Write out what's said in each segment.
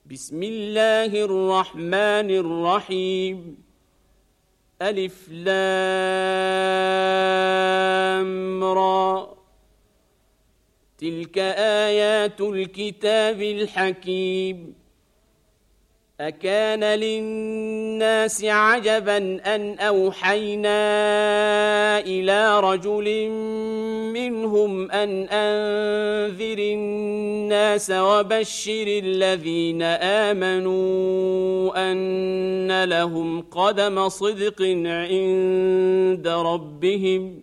بسم الله الرحمن الرحيم ألف لام را تلك آيات الكتاب الحكيم أكان للناس عجبا أن أوحينا إلى رجل منهم أن أنذر الناس وبشر الذين آمنوا أن لهم قدم صدق عند ربهم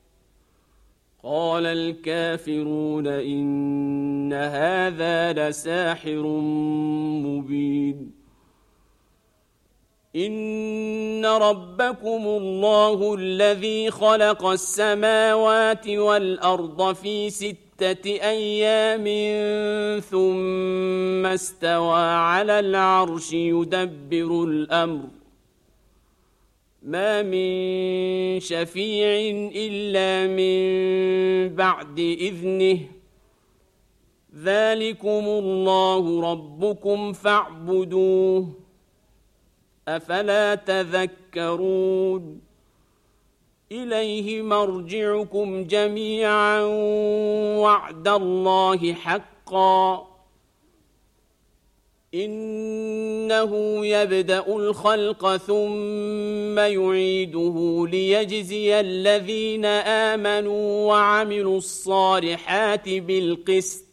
قال الكافرون إن هذا لساحر مبين إن ربكم الله الذي خلق السماوات والأرض في 6 أيام ثم استوى على العرش يدبر الأمر ما من شفيع إلا من بعد إذنه ذلكم الله ربكم فاعبدوه أفلا تذكرون إليه مرجعكم جميعا وعد الله حقا إنه يبدأ الخلق ثم يعيده ليجزي الذين آمنوا وعملوا الصالحات بالقسط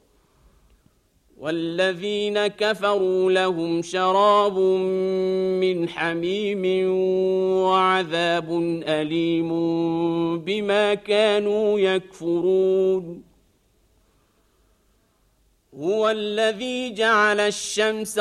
والذين كفروا لهم شراب من حميم وعذاب أليم بما كانوا يكفرون هو الذي جعل الشمس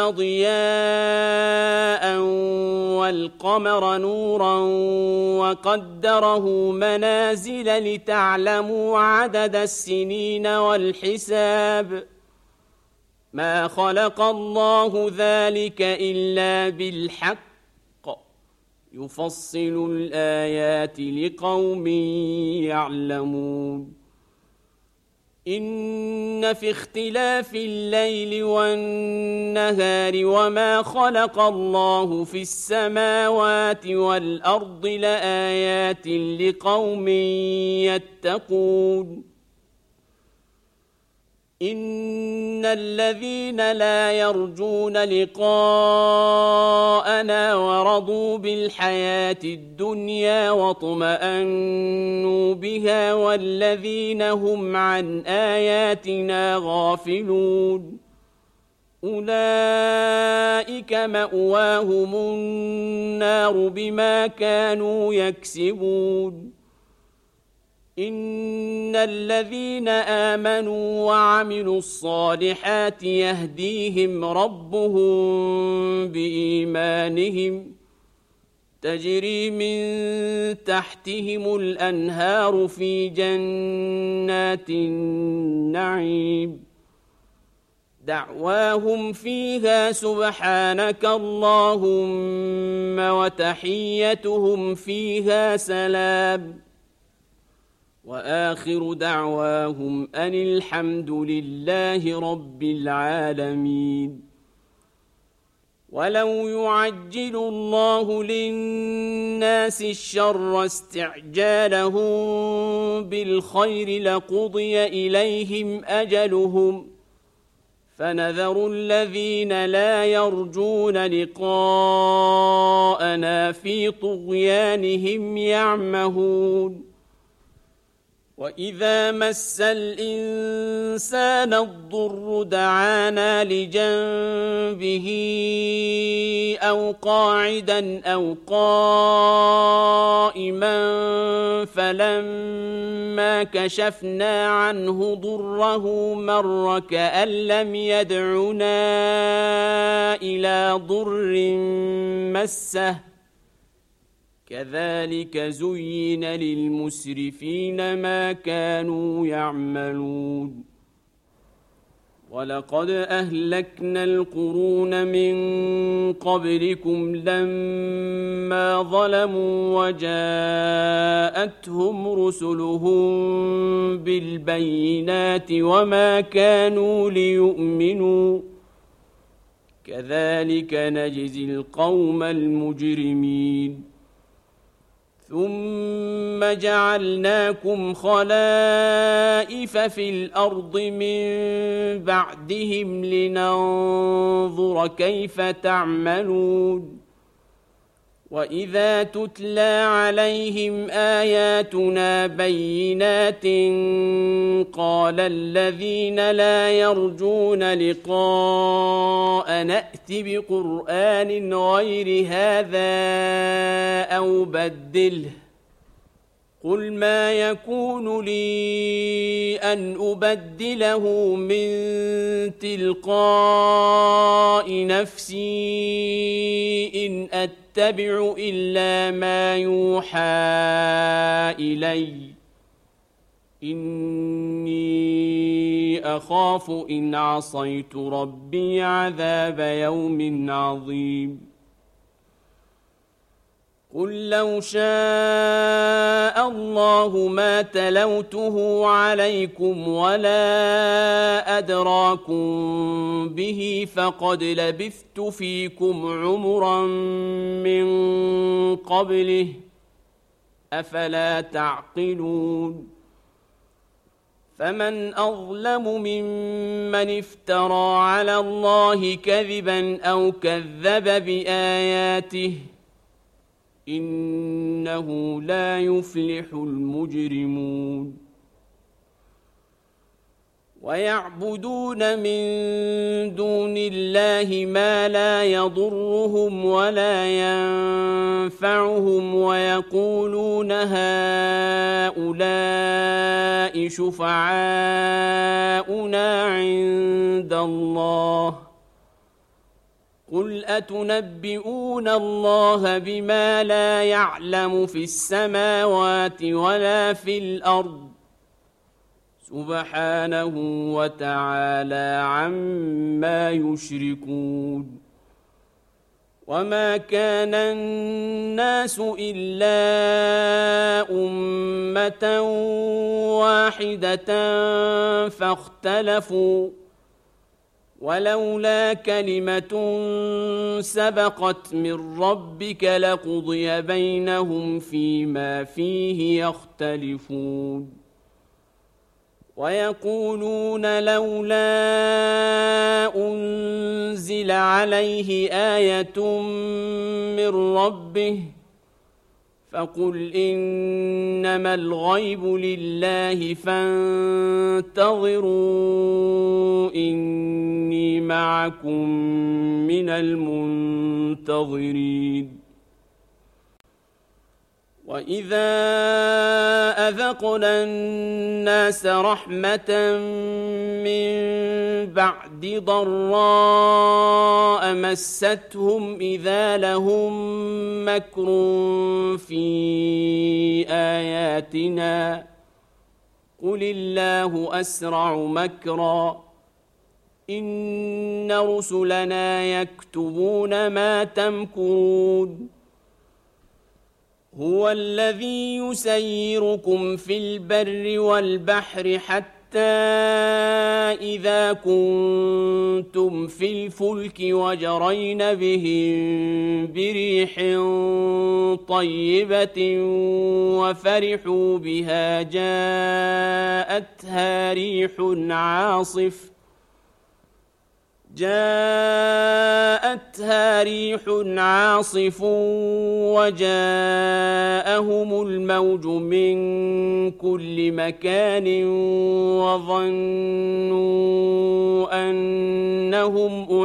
ضياء والقمر نورا وقدره منازل لتعلموا عدد السنين والحساب ما خلق الله ذلك إلا بالحق يفصل الآيات لقوم يعلمون إن في اختلاف الليل والنهار وما خلق الله في السماوات والأرض لآيات لقوم يتقون إن الذين لا يرجون لقاءنا ورضوا بالحياة الدنيا واطمأنوا بها والذين هم عن آياتنا غافلون أولئك مأواهم النار بما كانوا يكسبون إن الذين آمنوا وعملوا الصالحات يهديهم ربهم بإيمانهم تجري من تحتهم الأنهار في جنات النعيم دعواهم فيها سبحانك اللهم وتحيتهم فيها سلام وآخر دعواهم أن الحمد لله رب العالمين ولو يعجل الله للناس الشر استعجالهم بالخير لقضي إليهم أجلهم فنذر الذين لا يرجون لقاءنا في طغيانهم يعمهون وإذا مس الإنسان الضر دعانا لجنبه أو قاعدا أو قائما فلما كشفنا عنه ضره مر كأن لم يدعنا إلى ضر مسه كذلك زين للمسرفين ما كانوا يعملون ولقد أهلكنا القرون من قبلكم لما ظلموا وجاءتهم رسلهم بالبينات وما كانوا ليؤمنوا كذلك نجزي القوم المجرمين ثم جعلناكم خلائف في الأرض من بعدهم لننظر كيف تعملون وإذا تتلى عليهم آياتنا بينات قال الذين لا يرجون لقاء نأت بقرآن غير هذا أو بدله قل ما يكون لي أن أبدله من تلقاء نفسي إن أتبع إلا ما يوحى إلي إني أخاف إن عصيت ربي عذاب يوم عظيم قل لو شاء الله ما تلوته عليكم ولا أدراكم به فقد لبثت فيكم عمرا من قبله أفلا تعقلون فمن أظلم ممن افترى على الله كذبا أو كذب بآياته إنه لا يفلح المجرمون ويعبدون من دون الله ما لا يضرهم ولا ينفعهم ويقولون هؤلاء شفعاؤنا عند الله قل أتنبئون الله بما لا يعلم في السماوات ولا في الأرض سبحانه وتعالى عما يشركون وما كان الناس إلا أمة واحدة فاختلفوا ولولا كلمة سبقت من ربك لقضي بينهم فيما فيه يختلفون ويقولون لولا أنزل عليه آية من ربه فقل إنما الغيب لله فانتظروا إني معكم من المنتظرين وإذا أذقنا الناس رحمة من بعد ضراء مستهم إذا لهم مكر في آياتنا قل الله أسرع مكرا إن رسلنا يكتبون ما تمكرون هو الذي يسيركم في البر والبحر حتى إذا كنتم في الفلك وجرين بهم بريح طيبة وفرحوا بها جاءتها ريح عاصف وجاءهم الموج من كل مكان وظنوا أنهم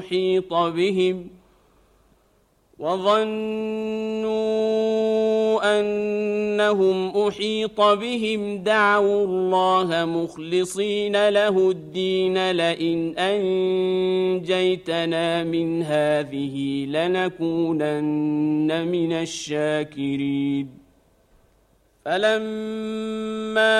أحيط بهم دعوا الله مخلصين له الدين لئن أنجيتنا من هذه لنكونن من الشاكرين فلما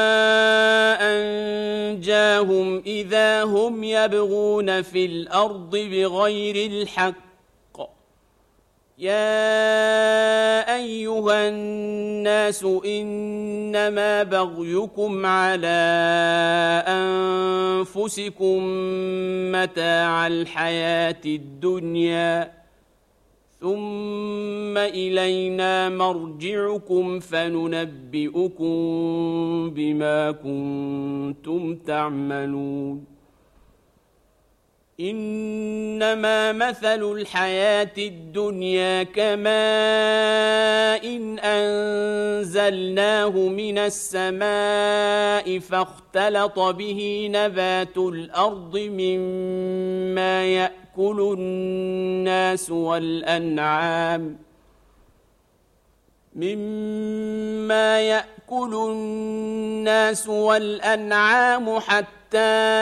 أنجاهم إذا هم يبغون في الأرض بغير الحق يا أيها الناس إنما بغيكم على أنفسكم متاع الحياة الدنيا ثم إلينا مرجعكم فننبئكم بما كنتم تعملون إنما مثل الحياة الدنيا كماء إن أنزلناه من السماء فاختلط به نبات الأرض مما يأكل الناس والأنعام حتى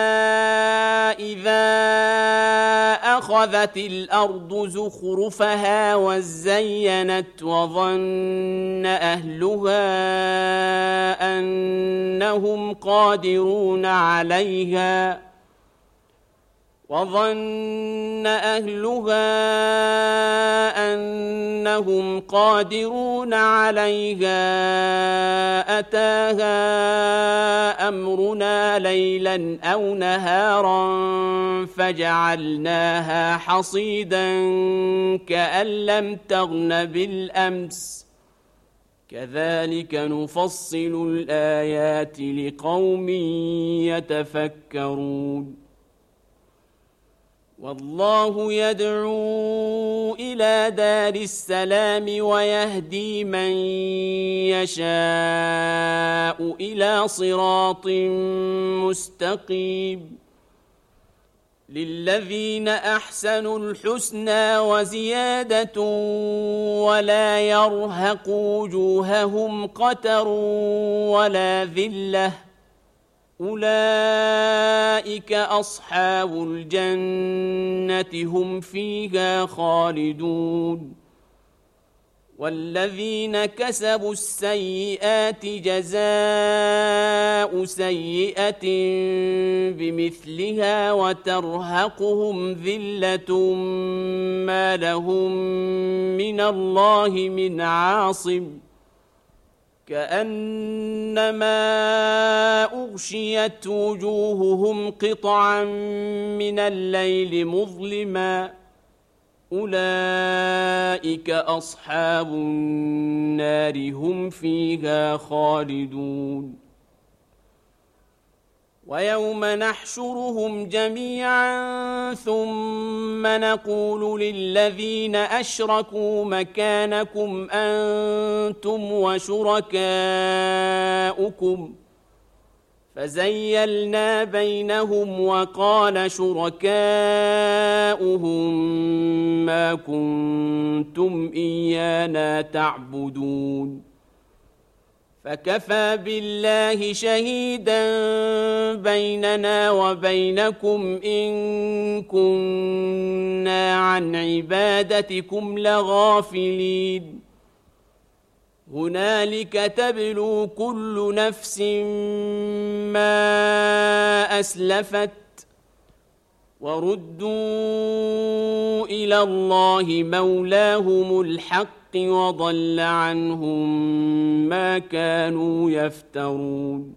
إذا أخذت الأرض زخرفها وزينت وظن أهلها أنهم قادرون عليها أتاها أمرنا ليلا أو نهارا فجعلناها حصيدا كأن لم تغن بالأمس كذلك نفصل الآيات لقوم يتفكرون والله يدعو إلى دار السلام ويهدي من يشاء إلى صراط مستقيم للذين أحسنوا الحسنى وزيادة ولا يرهق وجوههم قتر ولا ذلة أولئك أصحاب الجنة هم فيها خالدون والذين كسبوا السيئات جزاء سيئة بمثلها وترهقهم ذلة ما لهم من الله من عاصم كأنما أغشيت وجوههم قطعا من الليل مظلما أولئك أصحاب النار هم فيها خالدون ويوم نحشرهم جميعا ثم نقول للذين أشركوا مكانكم أنتم وشركاؤكم فزيلنا بينهم وقال شركاؤهم ما كنتم إيانا تعبدون فكفى بالله شهيدا بيننا وبينكم إن كنا عن عبادتكم لغافلين هنالك تبلو كل نفس ما أسلفت وردوا إلى الله مولاهم الحق وضل عنهم ما كانوا يفترون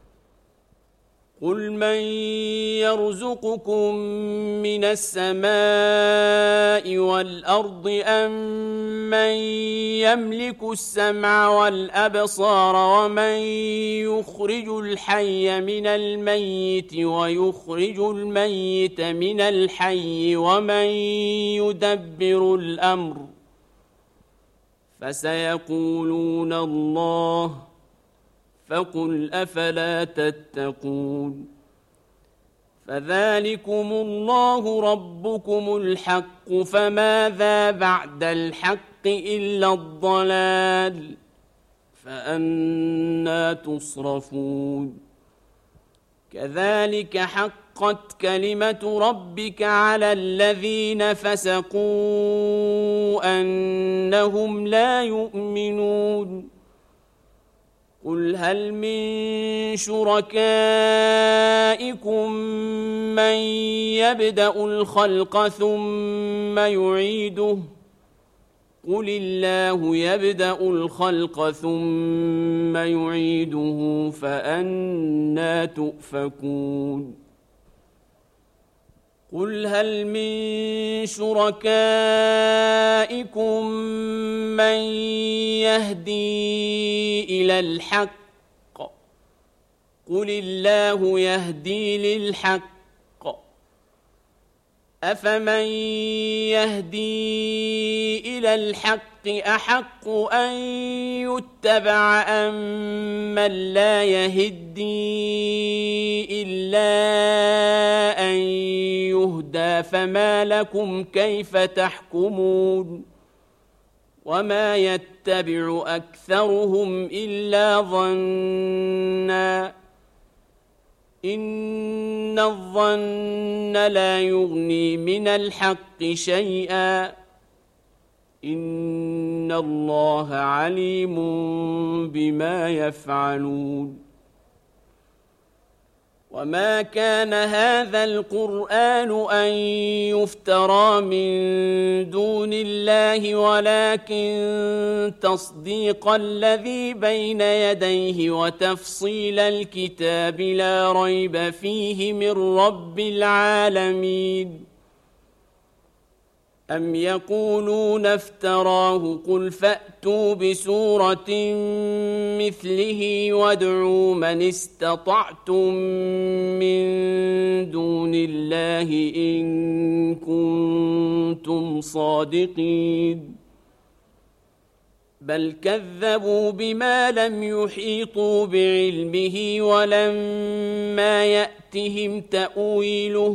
قل من يرزقكم من السماء والأرض أم من يملك السمع والأبصار ومن يخرج الحي من الميت ويخرج الميت من الحي ومن يدبر الأمر فسيقولون الله فقل أفلا تتقون فذلكم الله ربكم الحق فماذا بعد الحق إلا الضلال فأنى تصرفون كذلك حقت كلمة ربك على الذين فسقوا أنهم لا يؤمنون قل هل من شركائكم من يبدأ الخلق ثم يعيده قل الله يبدأ الخلق ثم يعيده فأنى تؤفكون قل هل من شركائكم من يهدي إلى الحق قل الله يهدي للحق أفمن يهدي إلى الحق أحق أن يتبع أم من لا يهدي إلا أن يهدى فما لكم كيف تحكمون وما يتبع أكثرهم إلا ظنّا إن الظن لا يغني من الحق شيئا إن الله عليم بما يفعلون وما كان هذا القرآن أن يفترى من دون الله ولكن تصديق الذي بين يديه وتفصيل الكتاب لا ريب فيه من رب العالمين أم يقولون افتراه قل فأتوا بسورة مثله وادعوا من استطعتم من دون الله إن كنتم صادقين بل كذبوا بما لم يحيطوا بعلمه ولما يأتهم تأويله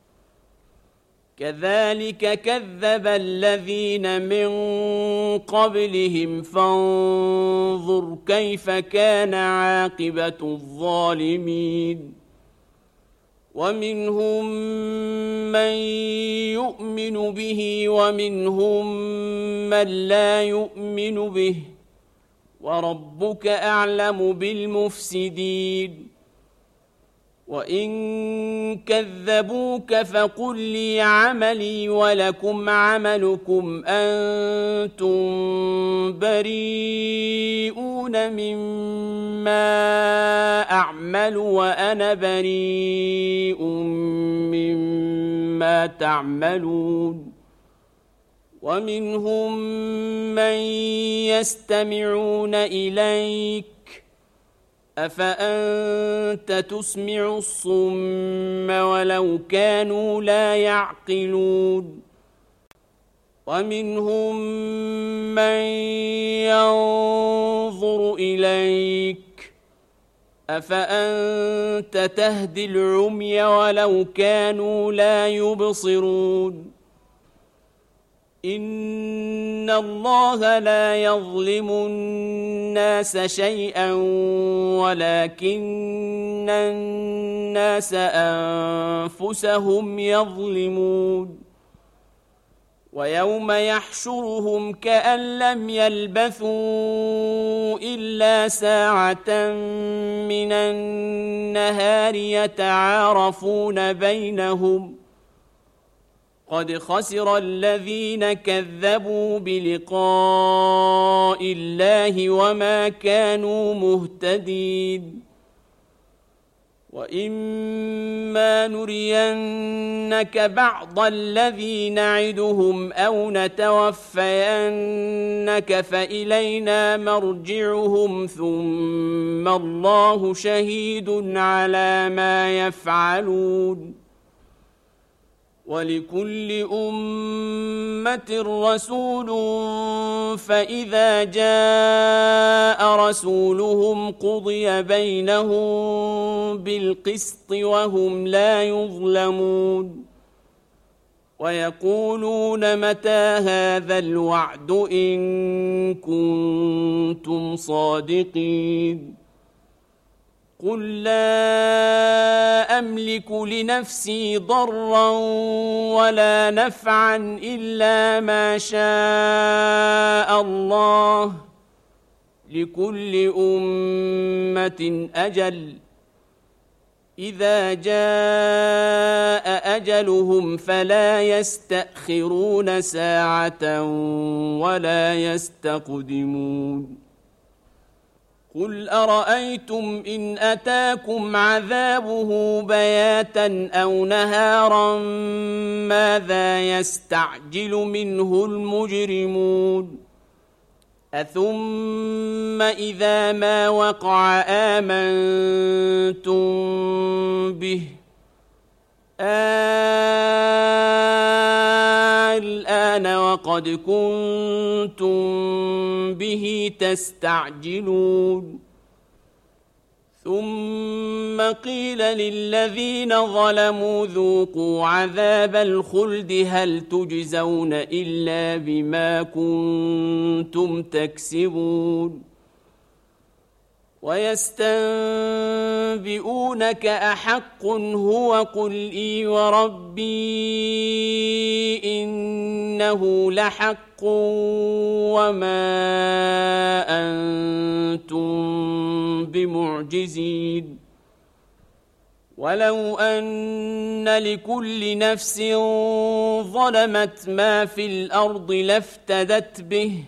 كذلك كذب الذين من قبلهم فانظر كيف كان عاقبة الظالمين ومنهم من يؤمن به ومنهم من لا يؤمن به وربك أعلم بالمفسدين وإن كذبوك فقل لي عملي ولكم عملكم أنتم بريئون مما أعمل وأنا بريء مما تعملون ومنهم من يستمعون إليك أفأنت تسمع الصم ولو كانوا لا يعقلون ومنهم من ينظر إليك أفأنت تهدي العمي ولو كانوا لا يبصرون إن الله لا يظلم الناس شيئا ولكن الناس أنفسهم يظلمون ويوم يحشرهم كأن لم يلبثوا إلا ساعة من النهار يتعارفون بينهم قد خسر الذين كذبوا بلقاء الله وما كانوا مهتدين وإما نرينك بعض الذي نعدهم أو نتوفينك فإلينا مرجعهم ثم الله شهيد على ما يفعلون ولكل أمة رسول فإذا جاء رسولهم قضي بينهم بالقسط وهم لا يظلمون ويقولون متى هذا الوعد إن كنتم صادقين قل لا أملك لنفسي ضرا ولا نفعا إلا ما شاء الله لكل أمة أجل إذا جاء أجلهم فلا يستأخرون ساعة ولا يستقدمون قل أرأيتم إن أتاكم عذابه بياتا أو نهارا ماذا يستعجل منه المجرمون أثم إذا ما وقع آمنتم به الآن وقد كنتم به تستعجلون ثم قيل للذين ظلموا ذوقوا عذاب الخلد هل تجزون إلا بما كنتم تكسبون ويستنبئونك أحق هو قل إي وربي إنه لحق وما أنتم بمعجزين ولو أن لكل نفس ظلمت ما في الأرض لافتدت به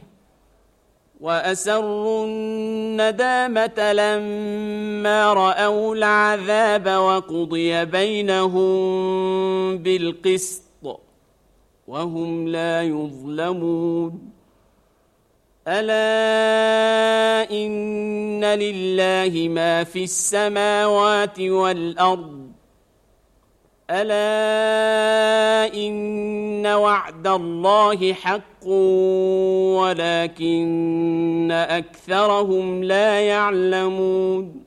وأسروا الندامة لما رأوا العذاب وقضي بينهم بالقسط وهم لا يظلمون ألا إن لله ما في السماوات والأرض ألا إن وعد الله حق ولكن أكثرهم لا يعلمون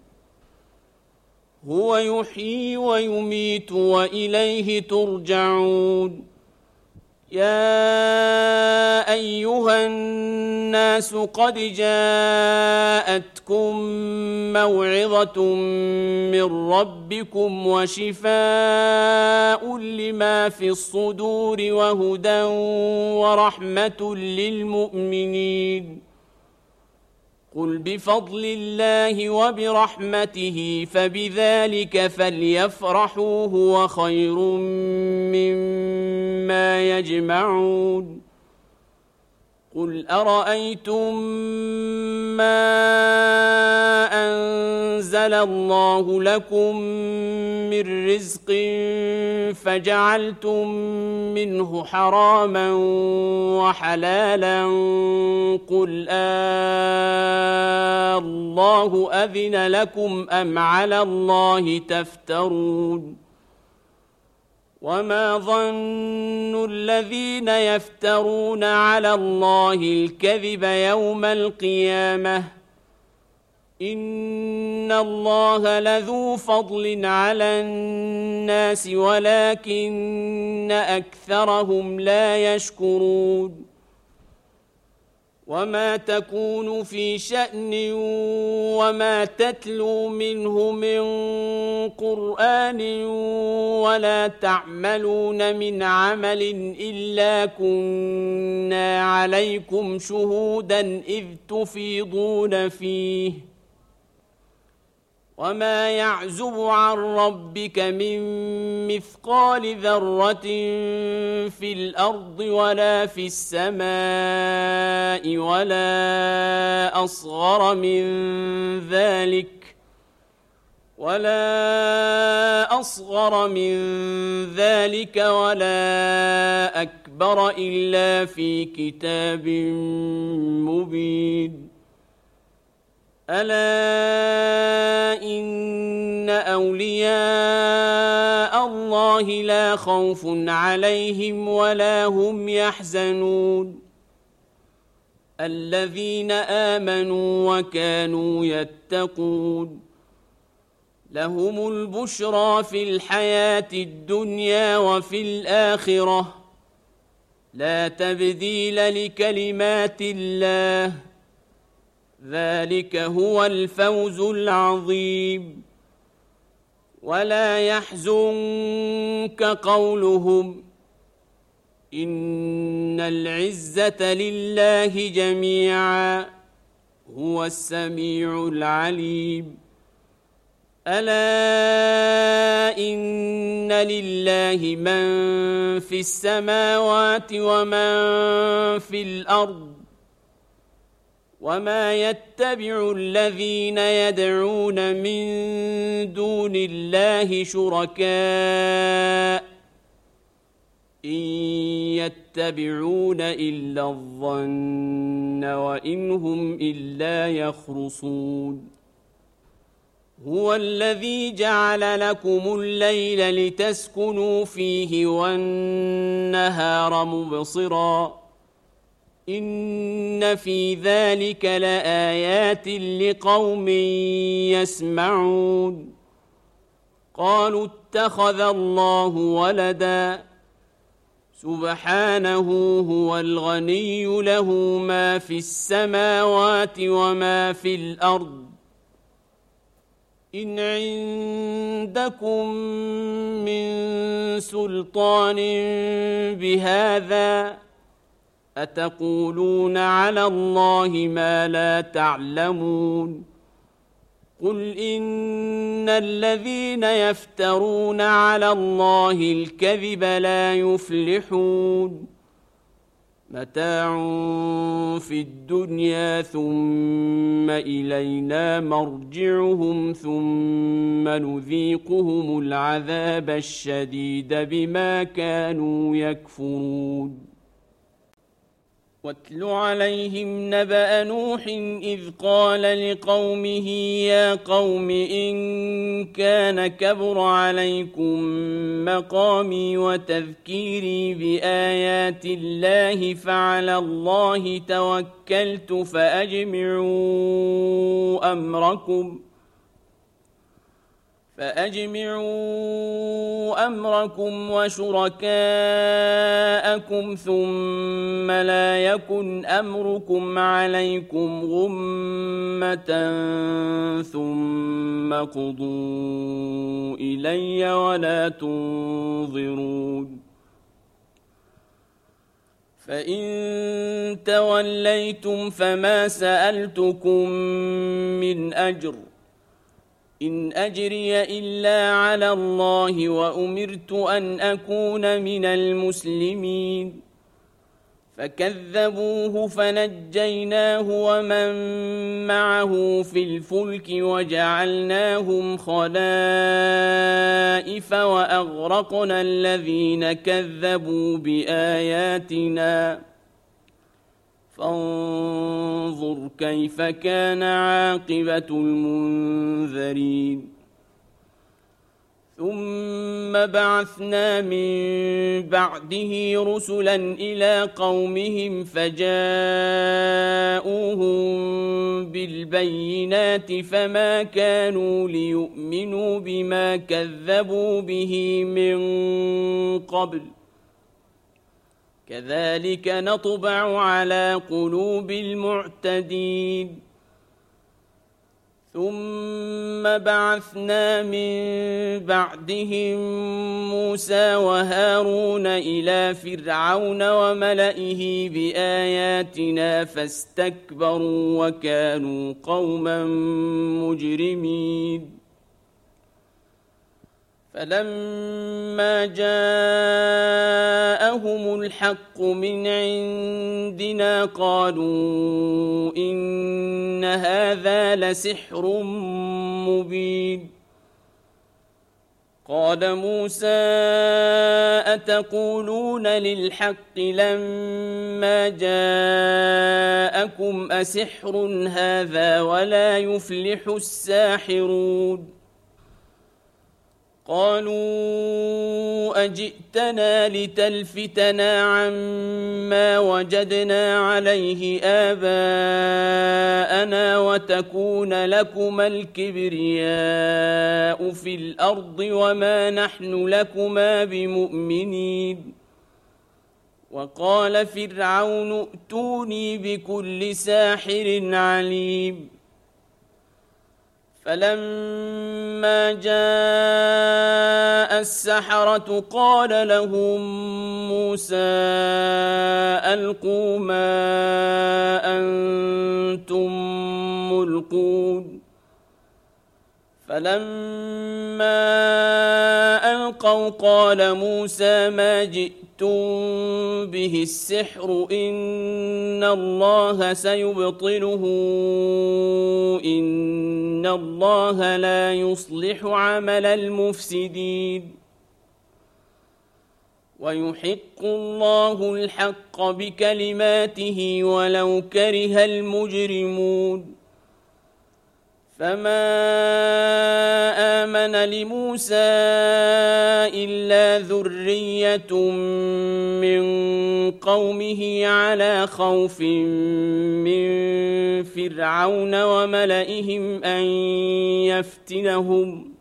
هو يحيي ويميت وإليه ترجعون يا أيها الناس قد جاءتكم موعظة من ربكم وشفاء لما في الصدور وهدى ورحمة للمؤمنين قل بفضل الله وبرحمته فبذلك فليفرحوا هو خير مما يجمعون قل أرأيتم ما أنزل الله لكم من رزق فجعلتم منه حراما وحلالا قل الله أذن لكم أم على الله تفترون وما ظن الذين يفترون على الله الكذب يوم القيامة إن الله لذو فضل على الناس ولكن أكثرهم لا يشكرون وما تكون في شأن وما تتلو منه من قرآن ولا تعملون من عمل إلا كنا عليكم شهودا إذ تفيضون فيه وما يعزب عن ربك من مثقال ذرة في الأرض ولا في السماء ولا أصغر من ذلك ولا أكبر إلا في كتاب مبين ألا إن أولياء الله لا خوف عليهم ولا هم يحزنون الذين آمنوا وكانوا يتقون لهم البشرى في الحياة الدنيا وفي الآخرة لا تبديل لكلمات الله ذلك هو الفوز العظيم ولا يحزنك قولهم إن العزة لله جميعا هو السميع العليم ألا إن لله من في السماوات ومن في الأرض وما يتبع الذين يدعون من دون الله شركاء إن يتبعون إلا الظن وإن هم إلا يخرصون هو الذي جعل لكم الليل لتسكنوا فيه والنهار مبصرا إن في ذلك لآيات لقوم يسمعون قالوا اتخذ الله ولدا سبحانه هو الغني له ما في السماوات وما في الأرض إن عندكم من سلطان بهذا أتقولون على الله ما لا تعلمون قل إن الذين يفترون على الله الكذب لا يفلحون متاع في الدنيا ثم إلينا مرجعهم ثم نذيقهم العذاب الشديد بما كانوا يكفرون واتل عليهم نبأ نوح إذ قال لقومه يا قوم إن كان كبر عليكم مقامي وتذكيري بآيات الله فعلى الله توكلت فأجمعوا أمركم وشركاءكم ثم لا يكن أمركم عليكم غمة ثم قضوا إلي ولا تنظرون فإن توليتم فما سألتكم من أجر إن أجري إلا على الله وأمرت أن أكون من المسلمين فكذبوه فنجيناه ومن معه في الفلك وجعلناهم خلائف وأغرقنا الذين كذبوا بآياتنا فانظر كيف كان عاقبة المنذرين ثم بعثنا من بعده رسلا إلى قومهم فجاءوهم بالبينات فما كانوا ليؤمنوا بما كذبوا به من قبل كذلك نطبع على قلوب المعتدين ثم بعثنا من بعدهم موسى وهارون إلى فرعون وملئه بآياتنا فاستكبروا وكانوا قوما مجرمين فلما جاءهم الحق من عندنا قالوا إن هذا لسحر مبين قال موسى أتقولون للحق لما جاءكم أسحر هذا ولا يفلح الساحرون قالوا أجئتنا لتلفتنا عما وجدنا عليه آباءنا وتكون لكما الكبرياء في الأرض وما نحن لكما بمؤمنين وقال فرعون ائتوني بكل ساحر عليم فلما جاء السحرة قال لهم موسى ألقوا ما أنتم ملقون فلما ألقوا قال موسى ما جئتم به السحر إن الله سيبطله إن الله لا يصلح عمل المفسدين ويحق الله الحق بكلماته ولو كره المجرمون فما آمن لموسى إلا ذرية من قومه على خوف من فرعون وملئهم أن يفتنهم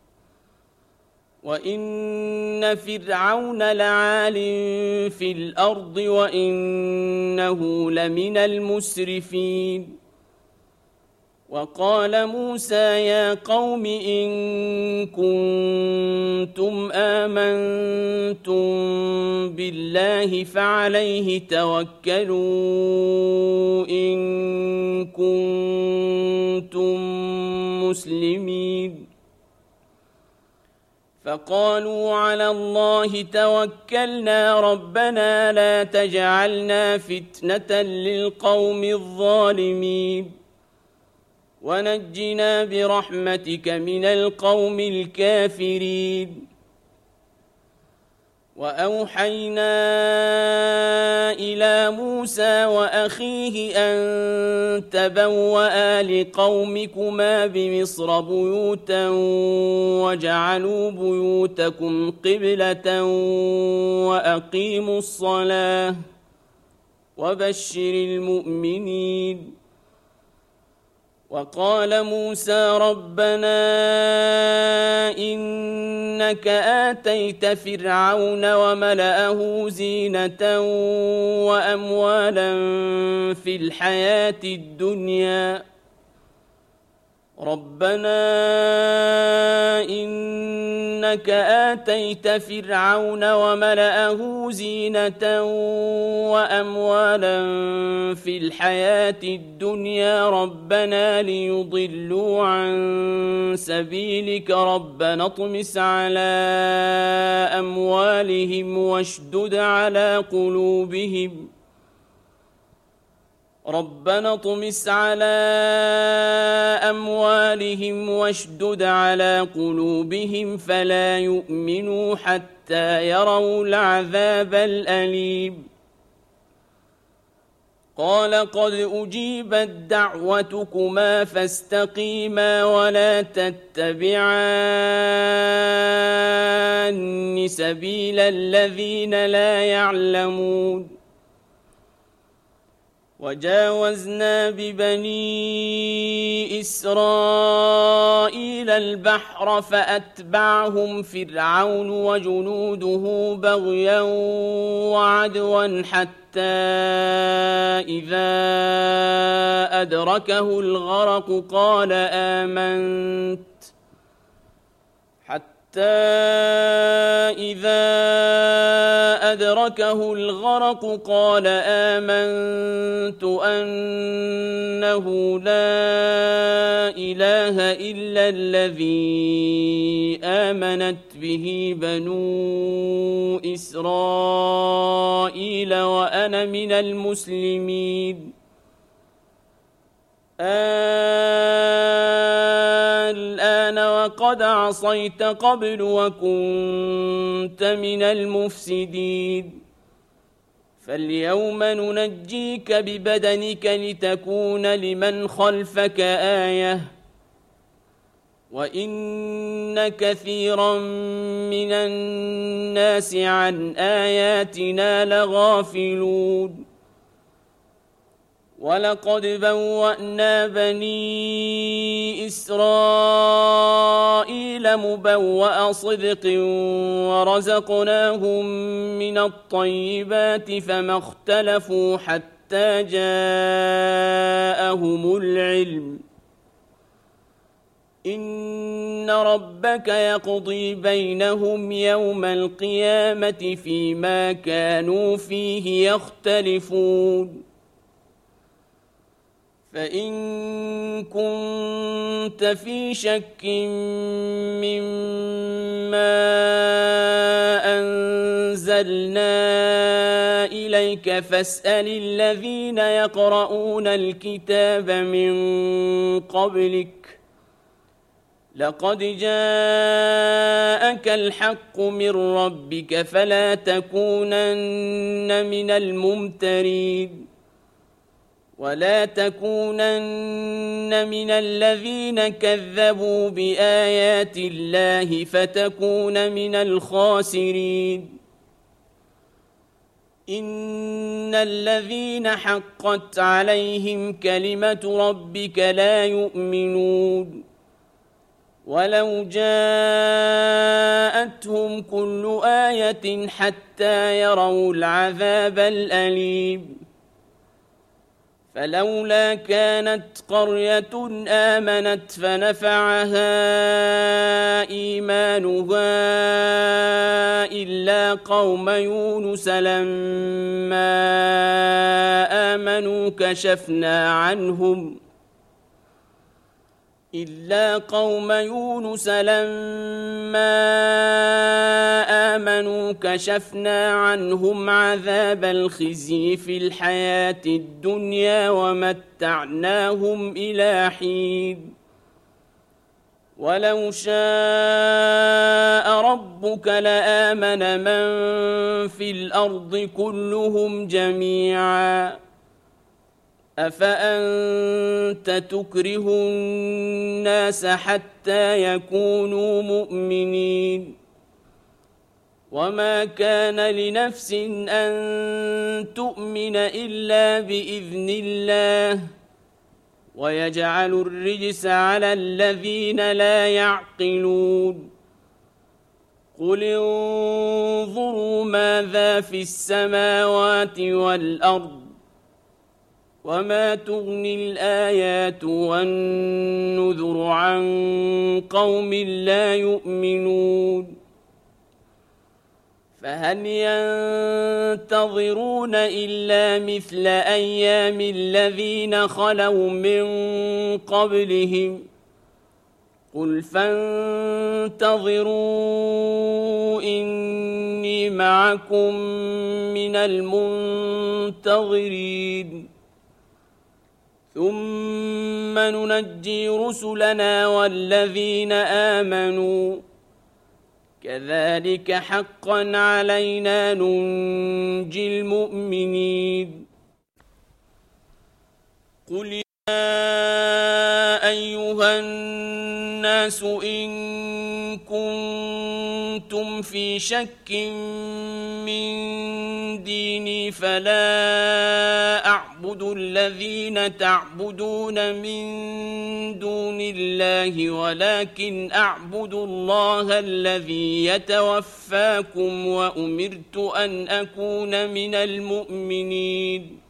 وإن فرعون لعال في الأرض وإنه لمن المسرفين وقال موسى يا قوم إن كنتم آمنتم بالله فعليه توكلوا إن كنتم مسلمين فقالوا على الله توكلنا ربنا لا تجعلنا فتنة للقوم الظالمين ونجنا برحمتك من القوم الكافرين وأوحينا إلى موسى وأخيه أن تبوأ لقومكما بمصر بيوتا وجعلوا بيوتكم قبلة وأقيموا الصلاة وبشر المؤمنين وقال موسى ربنا إنك آتيت فرعون وملأه زينة وأموالا في الحياة الدنيا ربنا إنك آتيت فرعون وملأه زينة وأموالا في الحياة الدنيا ربنا ليضلوا عن سبيلك ربنا اطمس على أموالهم واشدد على قلوبهم ربنا اطمس على أموالهم واشدد على قلوبهم فلا يؤمنوا حتى يروا العذاب الأليم قال قد أجيبت دعوتكما فاستقيما ولا تتبعان سبيل الذين لا يعلمون وجاوزنا ببني إسرائيل البحر فأتبعهم فرعون وجنوده بغيا وعدوا حتى إذا أدركه الغرق قال آمنت أنه لا إله إلا الذي آمنت به بنو إسرائيل وأنا من المسلمين الآن وقد عصيت قبل وكنت من المفسدين فاليوم ننجيك ببدنك لتكون لمن خلفك آية وإن كثيرا من الناس عن آياتنا لغافلون ولقد بوأنا بني إسرائيل مبوأ صدق ورزقناهم من الطيبات فما اختلفوا حتى جاءهم العلم إن ربك يقضي بينهم يوم القيامة فيما كانوا فيه يختلفون فإن كنت في شك مما أنزلنا إليك فاسأل الذين يقرؤون الكتاب من قبلك لقد جاءك الحق من ربك فلا تكونن من الممترين ولا تكونن من الذين كذبوا بآيات الله فتكون من الخاسرين إن الذين حقت عليهم كلمة ربك لا يؤمنون ولو جاءتهم كل آية حتى يروا العذاب الأليم فلولا كانت قرية آمنت فنفعها إيمانها إلا قوم يونس لما آمنوا كشفنا عنهم عذاب الخزي في الحياة الدنيا ومتعناهم إلى حين ولو شاء ربك لآمن من في الأرض كلهم جميعا أفأنت تكره الناس حتى يكونوا مؤمنين وما كان لنفس أن تؤمن إلا بإذن الله ويجعل الرجس على الذين لا يعقلون قل انظروا ماذا في السماوات والأرض وما تغني الآيات والنذر عن قوم لا يؤمنون فهل ينتظرون إلا مثل أيام الذين خلوا من قبلهم قل فانتظروا إني معكم من المنتظرين ثم ننجي رسلنا والذين آمنوا كذلك حقا علينا ننجي المؤمنين قل يا أيها الناس إن كنتم في شك من ديني فلا أعبد الذين تعبدون من دون الله ولكن أعبد الله الذي يتوفاكم وأمرت أن أكون من المؤمنين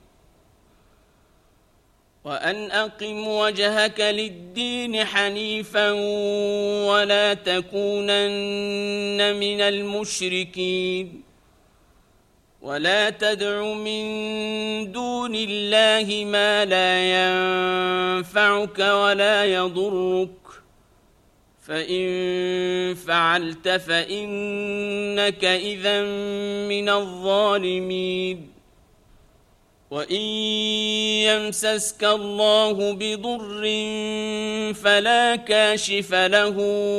وأن أقم وجهك للدين حنيفا ولا تكونن من المشركين ولا تدع من دون الله ما لا ينفعك ولا يضرك فإن فعلت فإنك إذا من الظالمين وإن يمسسك الله بضر فلا كاشف له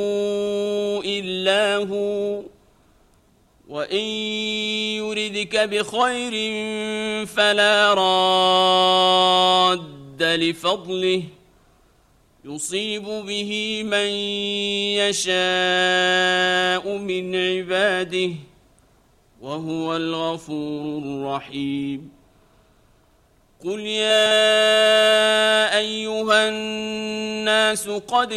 إلا هو وإن يردك بخير فلا راد لفضله يصيب به من يشاء من عباده وهو الغفور الرحيم قل يا أيها الناس قد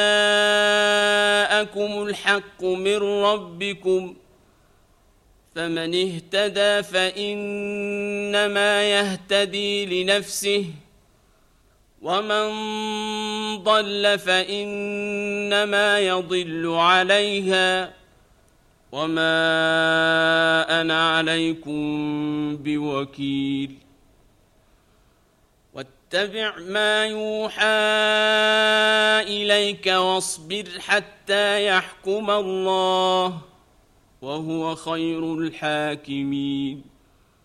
جاءكم الحق من ربكم فمن اهتدى فإنما يهتدي لنفسه ومن ضل فإنما يضل عليها وما أنا عليكم بوكيل واتبع ما يوحى إليك واصبر حتى يحكم الله وهو خير الحاكمين.